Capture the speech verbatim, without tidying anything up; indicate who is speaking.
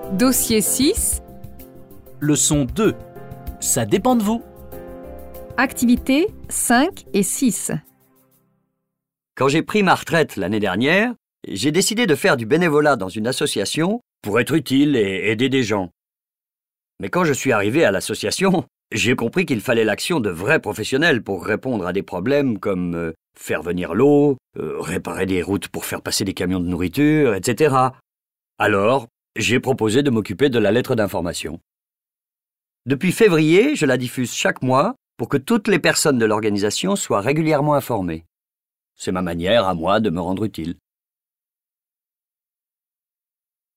Speaker 1: Dossier six.
Speaker 2: Leçon deux. Ça dépend de vous.
Speaker 1: Activités cinq et six.
Speaker 3: Quand j'ai pris ma retraite l'année dernière, j'ai décidé de faire du bénévolat dans une association pour être utile et aider des gens. Mais quand je suis arrivé à l'association, j'ai compris qu'il fallait l'action de vrais professionnels pour répondre à des problèmes comme euh, faire venir l'eau, euh, réparer des routes pour faire passer des camions de nourriture, et cetera. Alors, j'ai proposé de m'occuper de la lettre d'information. Depuis février, je la diffuse chaque mois pour que toutes les personnes de l'organisation soient régulièrement informées. C'est ma manière à moi de me rendre utile.